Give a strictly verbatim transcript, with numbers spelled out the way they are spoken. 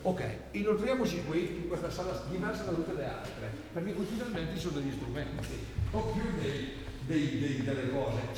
Ok, inoltriamoci qui in questa sala diversa da tutte le altre, perché qui finalmente ci sono degli strumenti, o più dei, dei, dei, delle cose.